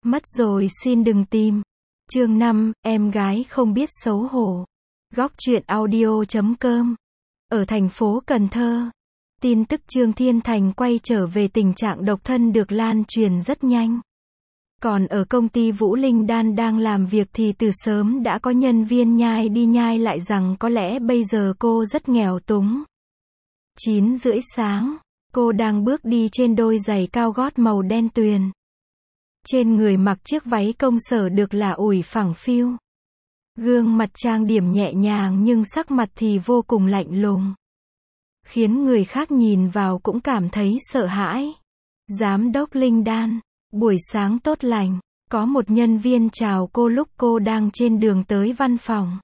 Mất rồi xin đừng tìm. Chương 5, em gái không biết xấu hổ. Góc truyện audio.com. Ở thành phố Cần Thơ, tin tức Trương Thiên Thành quay trở về tình trạng độc thân được lan truyền rất nhanh. Còn ở công ty Vũ Linh Đan đang làm việc thì từ sớm đã có nhân viên nhai đi nhai lại rằng có lẽ bây giờ cô rất nghèo túng. 9:30 sáng, cô đang bước đi trên đôi giày cao gót màu đen tuyền. Trên người mặc chiếc váy công sở được lả ủi phẳng phiu. Gương mặt trang điểm nhẹ nhàng nhưng sắc mặt thì vô cùng lạnh lùng, khiến người khác nhìn vào cũng cảm thấy sợ hãi. Giám đốc Linh Đan, buổi sáng tốt lành. Có một nhân viên chào cô lúc cô đang trên đường tới văn phòng.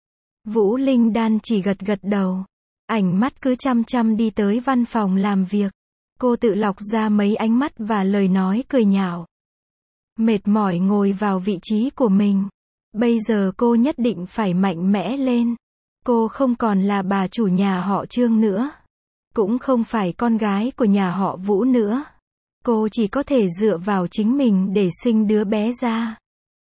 Vũ Linh Đan chỉ gật gật đầu, ánh mắt cứ chăm chăm đi tới văn phòng làm việc. Cô tự lọc ra mấy ánh mắt và lời nói cười nhạo. Mệt mỏi ngồi vào vị trí của mình. Bây giờ cô nhất định phải mạnh mẽ lên. Cô không còn là bà chủ nhà họ Trương nữa, cũng không phải con gái của nhà họ Vũ nữa. Cô chỉ có thể dựa vào chính mình để sinh đứa bé ra,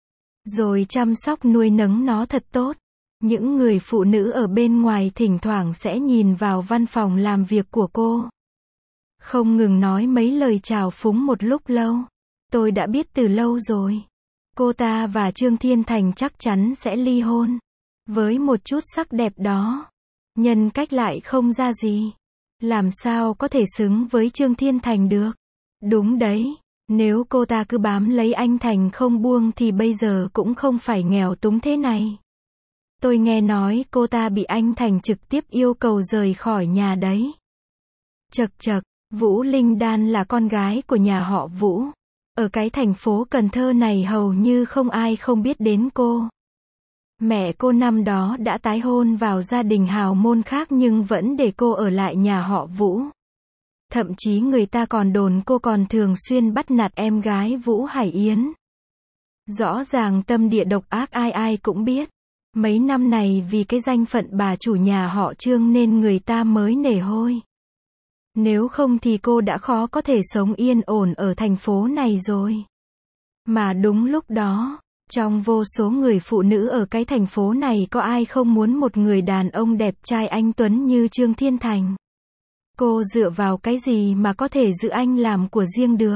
rồi chăm sóc nuôi nấng nó thật tốt. Những người phụ nữ ở bên ngoài thỉnh thoảng sẽ nhìn vào văn phòng làm việc của cô, không ngừng nói mấy lời chào phúng một lúc lâu. Tôi đã biết từ lâu rồi. Cô ta và Trương Thiên Thành chắc chắn sẽ ly hôn. Với một chút sắc đẹp đó, nhân cách lại không ra gì, làm sao có thể xứng với Trương Thiên Thành được. Đúng đấy, nếu cô ta cứ bám lấy anh Thành không buông thì bây giờ cũng không phải nghèo túng thế này. Tôi nghe nói cô ta bị anh Thành trực tiếp yêu cầu rời khỏi nhà đấy. Chậc chậc, Vũ Linh Đan là con gái của nhà họ Vũ. Ở cái thành phố Cần Thơ này hầu như không ai không biết đến cô. Mẹ cô năm đó đã tái hôn vào gia đình hào môn khác nhưng vẫn để cô ở lại nhà họ Vũ. Thậm chí người ta còn đồn cô còn thường xuyên bắt nạt em gái Vũ Hải Yến. Rõ ràng tâm địa độc ác ai ai cũng biết. Mấy năm này vì cái danh phận bà chủ nhà họ Trương nên người ta mới nể hôi. Nếu không thì cô đã khó có thể sống yên ổn ở thành phố này rồi. Mà đúng lúc đó, trong vô số người phụ nữ ở cái thành phố này có ai không muốn một người đàn ông đẹp trai anh tuấn như Trương Thiên Thành. Cô dựa vào cái gì mà có thể giữ anh làm của riêng được?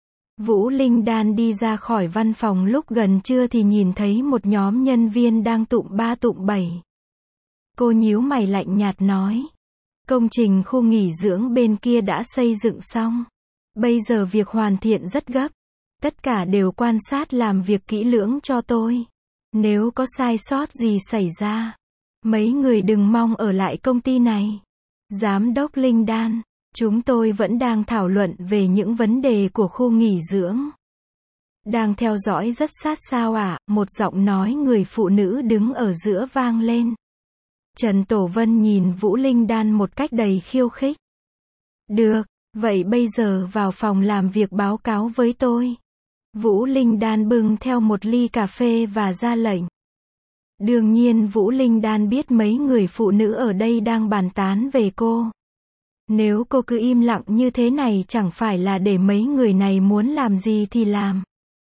Vũ Linh Đan đi ra khỏi văn phòng lúc gần trưa thì nhìn thấy một nhóm nhân viên đang tụm ba tụm bảy. Cô nhíu mày lạnh nhạt nói. Công trình khu nghỉ dưỡng bên kia đã xây dựng xong. Bây giờ việc hoàn thiện rất gấp. Tất cả đều quan sát làm việc kỹ lưỡng cho tôi. Nếu có sai sót gì xảy ra, mấy người đừng mong ở lại công ty này. Giám đốc Linh Đan, chúng tôi vẫn đang thảo luận về những vấn đề của khu nghỉ dưỡng. Đang theo dõi rất sát sao ạ? Một giọng nói người phụ nữ đứng ở giữa vang lên. Trần Tổ Vân nhìn Vũ Linh Đan một cách đầy khiêu khích. Được, vậy bây giờ vào phòng làm việc báo cáo với tôi. Vũ Linh Đan bưng theo một ly cà phê và ra lệnh. Đương nhiên Vũ Linh Đan biết mấy người phụ nữ ở đây đang bàn tán về cô. Nếu cô cứ im lặng như thế này chẳng phải là để mấy người này muốn làm gì thì làm.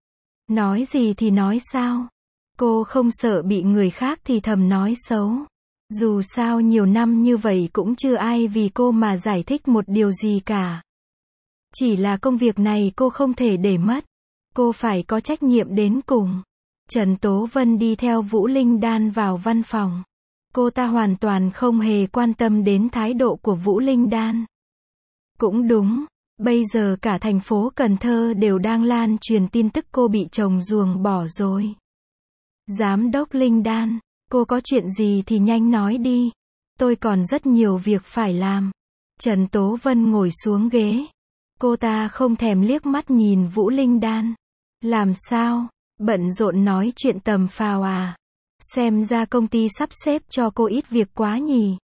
Nói gì thì nói sao? Cô không sợ bị người khác thì thầm nói xấu. Dù sao nhiều năm như vậy cũng chưa ai vì cô mà giải thích một điều gì cả. Chỉ là công việc này cô không thể để mất. Cô phải có trách nhiệm đến cùng. Trần Tố Vân đi theo Vũ Linh Đan vào văn phòng. Cô ta hoàn toàn không hề quan tâm đến thái độ của Vũ Linh Đan. Cũng đúng, bây giờ cả thành phố Cần Thơ đều đang lan truyền tin tức cô bị chồng ruồng bỏ rồi. Giám đốc Linh Đan, cô có chuyện gì thì nhanh nói đi. Tôi còn rất nhiều việc phải làm. Trần Tố Vân ngồi xuống ghế. Cô ta không thèm liếc mắt nhìn Vũ Linh Đan. Làm sao? Bận rộn nói chuyện tầm phào à? Xem ra công ty sắp xếp cho cô ít việc quá nhỉ?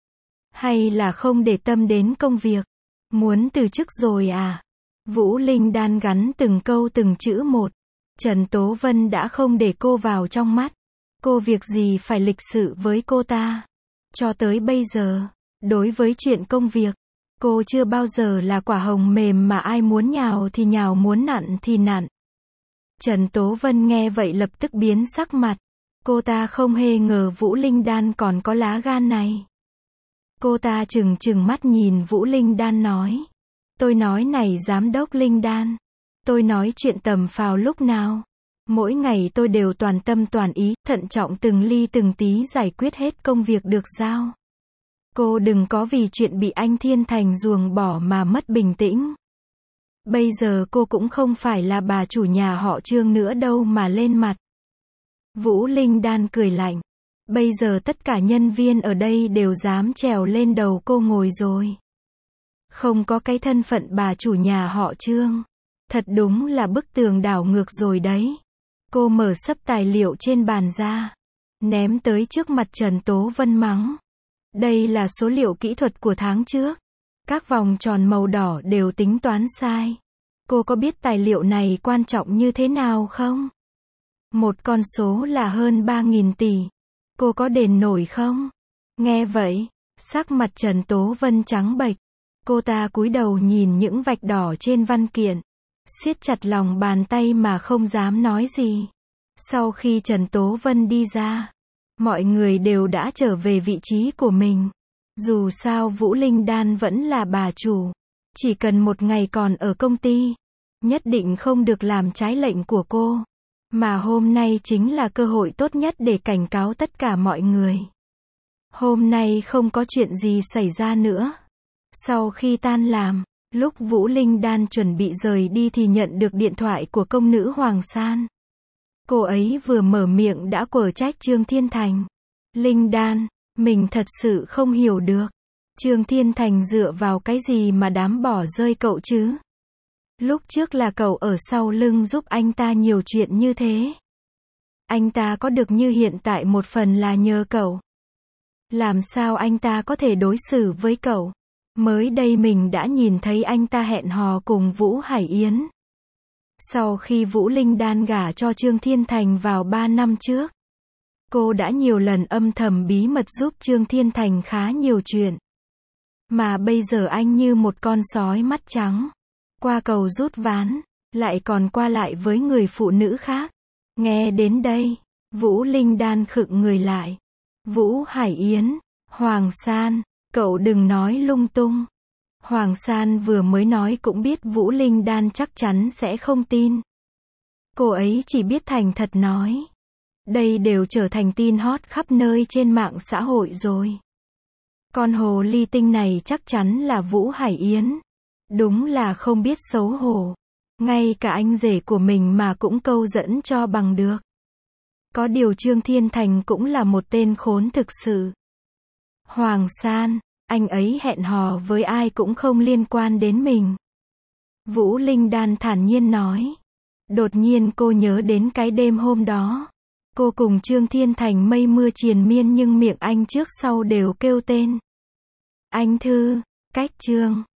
Hay là không để tâm đến công việc? Muốn từ chức rồi à? Vũ Linh Đan gắn từng câu từng chữ một. Trần Tố Vân đã không để cô vào trong mắt. Cô việc gì phải lịch sự với cô ta? Cho tới bây giờ, đối với chuyện công việc, cô chưa bao giờ là quả hồng mềm mà ai muốn nhào thì nhào muốn nặn thì nặn. Trần Tố Vân nghe vậy lập tức biến sắc mặt. Cô ta không hề ngờ Vũ Linh Đan còn có lá gan này. Cô ta trừng trừng mắt nhìn Vũ Linh Đan nói. Tôi nói này giám đốc Linh Đan. Tôi nói chuyện tầm phào lúc nào. Mỗi ngày tôi đều toàn tâm toàn ý, thận trọng từng ly từng tí giải quyết hết công việc được giao. Cô đừng có vì chuyện bị anh Thiên Thành ruồng bỏ mà mất bình tĩnh. Bây giờ cô cũng không phải là bà chủ nhà họ Trương nữa đâu mà lên mặt. Vũ Linh Đan cười lạnh. Bây giờ tất cả nhân viên ở đây đều dám trèo lên đầu cô ngồi rồi. Không có cái thân phận bà chủ nhà họ Trương. Thật đúng là bức tường đảo ngược rồi đấy. Cô mở xấp tài liệu trên bàn ra. Ném tới trước mặt Trần Tố Vân mắng. Đây là số liệu kỹ thuật của tháng trước. Các vòng tròn màu đỏ đều tính toán sai. Cô có biết tài liệu này quan trọng như thế nào không? Một con số là hơn 3.000 tỷ. Cô có đền nổi không? Nghe vậy, sắc mặt Trần Tố Vân trắng bệch. Cô ta cúi đầu nhìn những vạch đỏ trên văn kiện. Siết chặt lòng bàn tay mà không dám nói gì. Sau khi Trần Tố Vân đi ra, mọi người đều đã trở về vị trí của mình. Dù sao Vũ Linh Đan vẫn là bà chủ. Chỉ cần một ngày còn ở công ty, nhất định không được làm trái lệnh của cô. Mà hôm nay chính là cơ hội tốt nhất để cảnh cáo tất cả mọi người. Hôm nay không có chuyện gì xảy ra nữa. Sau khi tan làm, lúc Vũ Linh Đan chuẩn bị rời đi thì nhận được điện thoại của công nữ Hoàng San. Cô ấy vừa mở miệng đã quở trách Trương Thiên Thành. Linh Đan, mình thật sự không hiểu được. Trương Thiên Thành dựa vào cái gì mà dám bỏ rơi cậu chứ? Lúc trước là cậu ở sau lưng giúp anh ta nhiều chuyện như thế. Anh ta có được như hiện tại một phần là nhờ cậu. Làm sao anh ta có thể đối xử với cậu? Mới đây mình đã nhìn thấy anh ta hẹn hò cùng Vũ Hải Yến. Sau khi Vũ Linh Đan gả cho Trương Thiên Thành vào 3 năm trước, cô đã nhiều lần âm thầm bí mật giúp Trương Thiên Thành khá nhiều chuyện. Mà bây giờ anh như một con sói mắt trắng, qua cầu rút ván, lại còn qua lại với người phụ nữ khác. Nghe đến đây, Vũ Linh Đan khựng người lại. Vũ Hải Yến, Hoàng San, cậu đừng nói lung tung. Hoàng San vừa mới nói cũng biết Vũ Linh Đan chắc chắn sẽ không tin. Cô ấy chỉ biết thành thật nói. Đây đều trở thành tin hot khắp nơi trên mạng xã hội rồi. Con hồ ly tinh này chắc chắn là Vũ Hải Yến. Đúng là không biết xấu hổ. Ngay cả anh rể của mình mà cũng câu dẫn cho bằng được. Có điều Trương Thiên Thành cũng là một tên khốn thực sự. Hoàng San, anh ấy hẹn hò với ai cũng không liên quan đến mình. Vũ Linh Đan thản nhiên nói. Đột nhiên cô nhớ đến cái đêm hôm đó. Cô cùng Trương Thiên Thành mây mưa triền miên nhưng miệng anh trước sau đều kêu tên. Anh Thư, cách Trương.